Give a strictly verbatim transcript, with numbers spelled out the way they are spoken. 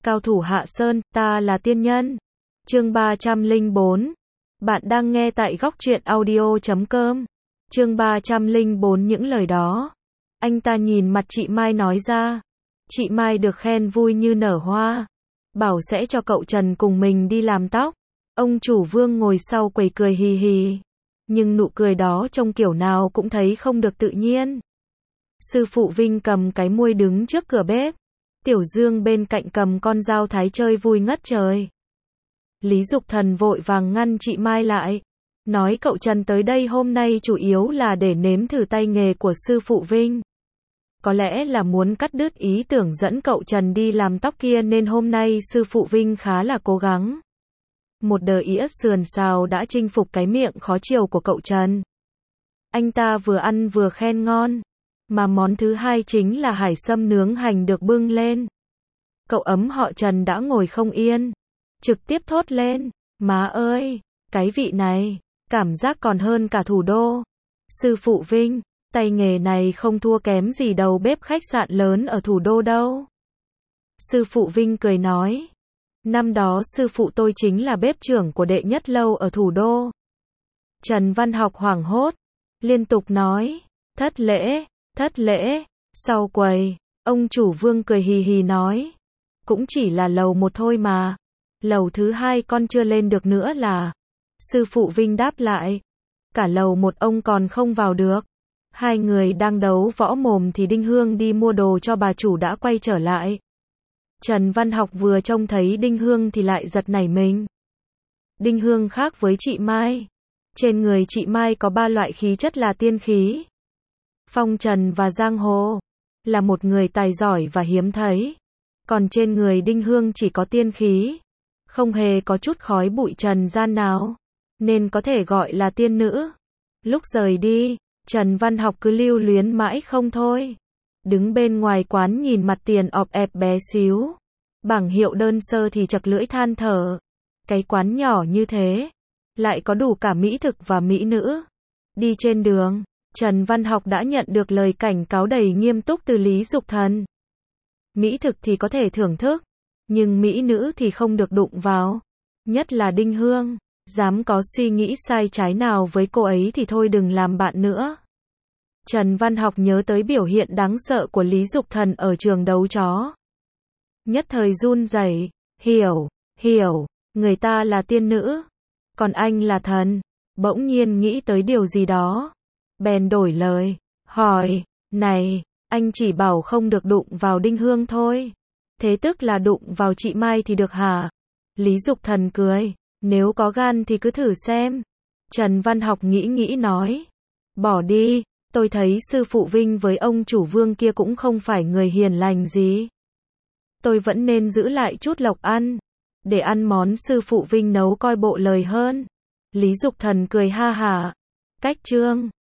Cao thủ hạ sơn, ta là tiên nhân. Chương ba trăm lẻ bốn. Bạn đang nghe tại góc truyện audio chấm com. Chương ba trăm lẻ bốn. Những lời đó. Anh ta nhìn mặt chị Mai nói ra. Chị Mai được khen vui như nở hoa. Bảo sẽ cho cậu Trần cùng mình đi làm tóc. Ông chủ Vương ngồi sau quầy cười hì hì. Nhưng nụ cười đó trông kiểu nào cũng thấy không được tự nhiên. Sư phụ Vinh cầm cái muôi đứng trước cửa bếp. Tiểu Dương bên cạnh cầm con dao thái chơi vui ngất trời. Lý Dục Thần vội vàng ngăn chị Mai lại. Nói cậu Trần tới đây hôm nay chủ yếu là để nếm thử tay nghề của sư phụ Vinh. Có lẽ là muốn cắt đứt ý tưởng dẫn cậu Trần đi làm tóc kia nên hôm nay sư phụ Vinh khá là cố gắng. Một đờ ĩa sườn xào đã chinh phục cái miệng khó chịu của cậu Trần. Anh ta vừa ăn vừa khen ngon. Mà món thứ hai chính là hải sâm nướng hành được bưng lên. Cậu ấm họ Trần đã ngồi không yên. Trực tiếp thốt lên. Má ơi, cái vị này, cảm giác còn hơn cả thủ đô. Sư phụ Vinh, tay nghề này không thua kém gì đầu bếp khách sạn lớn ở thủ đô đâu. Sư phụ Vinh cười nói. Năm đó sư phụ tôi chính là bếp trưởng của đệ nhất lâu ở thủ đô. Trần Văn Học hoảng hốt. Liên tục nói. Thất lễ. Thất lễ, sau quầy, ông chủ Vương cười hì hì nói. Cũng chỉ là lầu một thôi mà. Lầu thứ hai con chưa lên được nữa là. Sư phụ Vinh đáp lại. Cả lầu một ông còn không vào được. Hai người đang đấu võ mồm thì Đinh Hương đi mua đồ cho bà chủ đã quay trở lại. Trần Văn Học vừa trông thấy Đinh Hương thì lại giật nảy mình. Đinh Hương khác với chị Mai. Trên người chị Mai có ba loại khí chất là tiên khí, phong trần và giang hồ, là một người tài giỏi và hiếm thấy. Còn trên người Đinh Hương chỉ có tiên khí, không hề có chút khói bụi trần gian nào, nên có thể gọi là tiên nữ. Lúc rời đi, Trần Văn Học cứ lưu luyến mãi không thôi. Đứng bên ngoài quán nhìn mặt tiền ọp ẹp bé xíu, bảng hiệu đơn sơ thì chật lưỡi than thở. Cái quán nhỏ như thế, lại có đủ cả mỹ thực và mỹ nữ. Đi trên đường, Trần Văn Học đã nhận được lời cảnh cáo đầy nghiêm túc từ Lý Dục Thần. Mỹ thực thì có thể thưởng thức, nhưng mỹ nữ thì không được đụng vào. Nhất là Đinh Hương, dám có suy nghĩ sai trái nào với cô ấy thì thôi đừng làm bạn nữa. Trần Văn Học nhớ tới biểu hiện đáng sợ của Lý Dục Thần ở trường đấu chó. Nhất thời run rẩy, hiểu, hiểu, người ta là tiên nữ, còn anh là thần. Bỗng nhiên nghĩ tới điều gì đó. Bèn đổi lời, hỏi, này, anh chỉ bảo không được đụng vào Đinh Hương thôi. Thế tức là đụng vào chị Mai thì được hả? Lý Dục Thần cười, nếu có gan thì cứ thử xem. Trần Văn Học nghĩ nghĩ nói, bỏ đi, tôi thấy sư phụ Vinh với ông chủ Vương kia cũng không phải người hiền lành gì. Tôi vẫn nên giữ lại chút lộc ăn, để ăn món sư phụ Vinh nấu coi bộ lời hơn. Lý Dục Thần cười ha hả. Cách chương